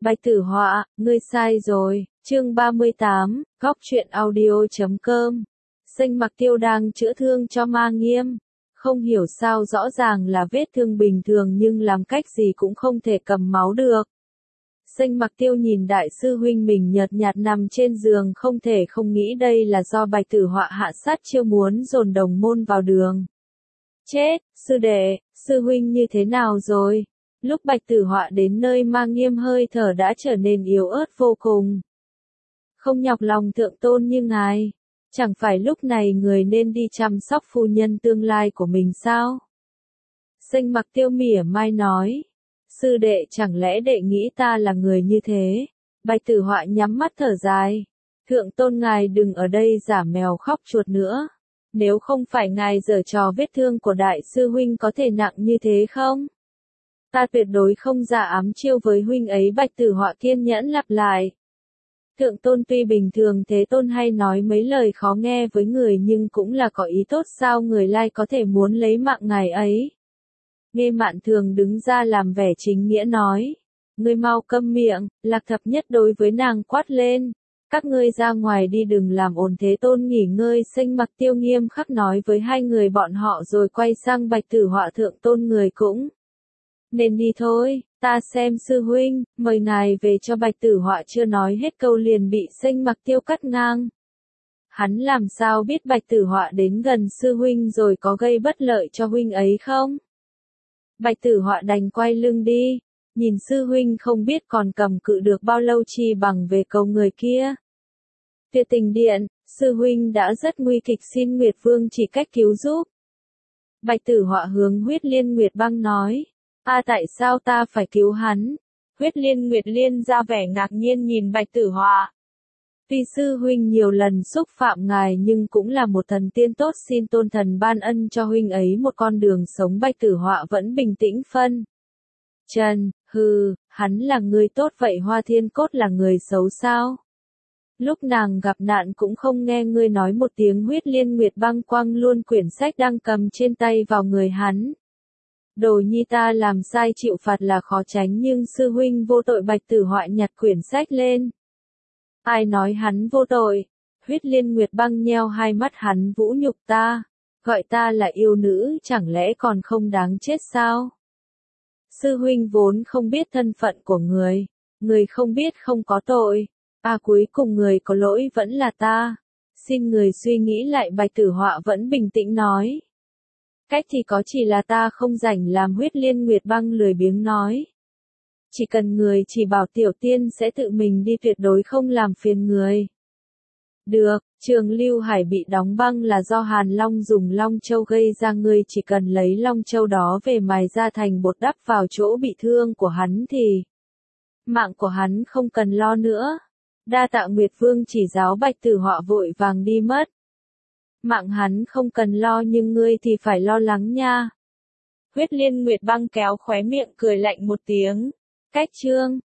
Bạch Tử Họa, ngươi sai rồi. Chương 38, góc truyện audio.com. Xanh Mặc Tiêu đang chữa thương cho Ma Nghiêm. Không hiểu sao rõ ràng là vết thương bình thường nhưng làm cách gì cũng không thể cầm máu được. Xanh Mặc Tiêu nhìn đại sư huynh mình nhợt nhạt nằm trên giường, không thể không nghĩ đây là do Bạch Tử Họa hạ sát chiêu muốn dồn đồng môn vào đường. Chết, sư đệ, sư huynh như thế nào rồi? Lúc Bạch Tử Họa đến nơi Ma Nghiêm hơi thở đã trở nên yếu ớt vô cùng. Không nhọc lòng thượng tôn như ngài, chẳng phải lúc này người nên đi chăm sóc phu nhân tương lai của mình sao? Xanh Mặc Tiêu mỉa mai nói, sư đệ chẳng lẽ đệ nghĩ ta là người như thế? Bạch Tử Họa nhắm mắt thở dài, thượng tôn ngài đừng ở đây giả mèo khóc chuột nữa. Nếu không phải ngài giở trò vết thương của đại sư huynh có thể nặng như thế không? Ta tuyệt đối không giả ám chiêu với huynh ấy. Bạch Tử Họa kiên nhẫn lặp lại. Thượng tôn tuy bình thường thế tôn hay nói mấy lời khó nghe với người nhưng cũng là có ý tốt, sao người lai có thể muốn lấy mạng ngài ấy? Nghe Mạn Thường đứng ra làm vẻ chính nghĩa nói. Ngươi mau câm miệng, Lạc Thập Nhất đối với nàng quát lên. Các ngươi ra ngoài đi, đừng làm ồn, thế tôn nghỉ ngơi. Xanh Mặc Tiêu nghiêm khắc nói với hai người bọn họ rồi quay sang Bạch Tử Họa, thượng tôn người cũng nên đi thôi, ta xem sư huynh, mời ngài về cho. Bạch Tử Họa chưa nói hết câu liền bị Xanh Mặc Tiêu cắt ngang. Hắn làm sao biết Bạch Tử Họa đến gần sư huynh rồi có gây bất lợi cho huynh ấy không? Bạch Tử Họa đành quay lưng đi, nhìn sư huynh không biết còn cầm cự được bao lâu, chi bằng về cầu người kia. Tuyệt Tình Điện, sư huynh đã rất nguy kịch, xin Nguyệt Vương chỉ cách cứu giúp. Bạch Tử Họa hướng Huyết Liên Nguyệt Băng nói. Tại sao ta phải cứu hắn? Huyết Liên Nguyệt Liên ra vẻ ngạc nhiên nhìn Bạch Tử Họa. Tuy sư huynh nhiều lần xúc phạm ngài nhưng cũng là một thần tiên tốt, xin tôn thần ban ân cho huynh ấy một con đường sống. Bạch Tử Họa vẫn bình tĩnh phân trần, hắn là người tốt vậy Hoa Thiên Cốt là người xấu sao? Lúc nàng gặp nạn cũng không nghe ngươi nói một tiếng. Huyết Liên Nguyệt Băng quăng luôn quyển sách đang cầm trên tay vào người hắn. Đồ nhi ta làm sai chịu phạt là khó tránh nhưng sư huynh vô tội. Bạch Tử Họa nhặt quyển sách lên. Ai nói hắn vô tội? Huyết Liên Nguyệt Băng nheo hai mắt, hắn vũ nhục ta, gọi ta là yêu nữ, chẳng lẽ còn không đáng chết sao? Sư huynh vốn không biết thân phận của người không biết không có tội. Cuối cùng người có lỗi vẫn là ta. Xin người suy nghĩ lại. Bạch Tử Họa vẫn bình tĩnh nói. Cách thì có, chỉ là ta không rảnh làm. Huyết Liên Nguyệt Băng lười biếng nói. Chỉ cần người chỉ bảo tiểu tiên sẽ tự mình đi, tuyệt đối không làm phiền người. Được, Trường Lưu Hải bị đóng băng là do Hàn Long dùng Long Châu gây ra, ngươi chỉ cần lấy Long Châu đó về mài ra thành bột đắp vào chỗ bị thương của hắn thì mạng của hắn không cần lo nữa. Đa tạ Nguyệt Vương chỉ giáo. Bạch Tử Họa vội vàng đi mất. Mạng hắn không cần lo nhưng ngươi thì phải lo lắng nha. Huyết Liên Nguyệt Băng kéo khóe miệng cười lạnh một tiếng. Cách chương